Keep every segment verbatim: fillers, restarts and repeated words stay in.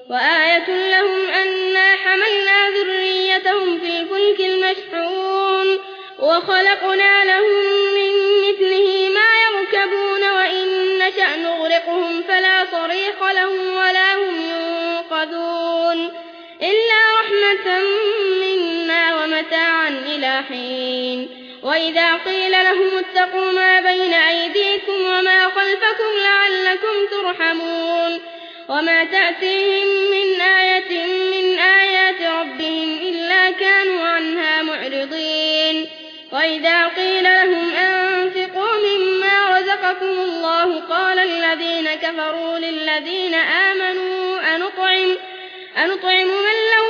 وآية لهم أنا حملنا ذريتهم في الفلك المشحون وخلقنا لهم من مثله ما يركبون وإن نشأ نغرقهم فلا صريخ لهم ولا هم ينقذون إلا رحمة منا ومتاعا إلى حين وإذا قيل لهم اتقوا ما بين أيديكم وما خلفكم لعلكم ترحمون وما تأتيهم من آية من آيات ربهم إلا كانوا عنها معرضين وإذا قيل لهم أنفقوا مما رزقكم الله قال الذين كفروا للذين آمنوا أنطعم, أنطعم من لو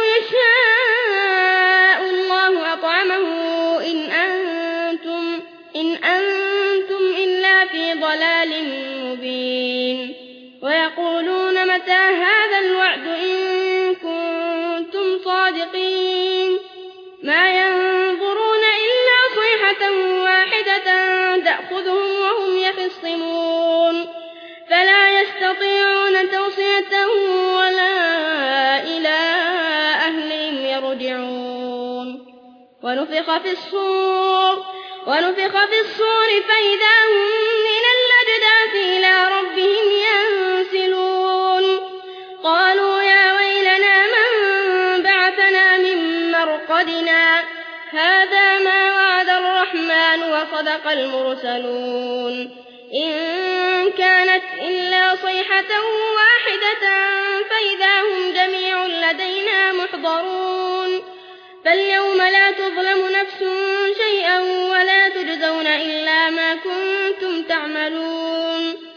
يشاء الله أطعمه إن أنتم, إن أنتم إلا في ضلال مبين ويقولون متى هذا الوعد إن كنتم صادقين ما ينظرون إلا صيحة واحدة تأخذهم وهم يخصمون فلا يستطيعون توصية ولا إلى أهلهم يرجعون ونفخ في الصور ونفخ في الصور فإذا هم من الأجداث إلى ربهم ينسلون قالوا يا ويلنا من بعثنا من مرقدنا هذا ما وعد الرحمن وصدق المرسلون إن كانت إلا صيحة واحدة فإذا هم جميع لدينا محضرون فاليوم لا تظلم نفس شيئا ولا تجزون إلا ما كنتم تعملون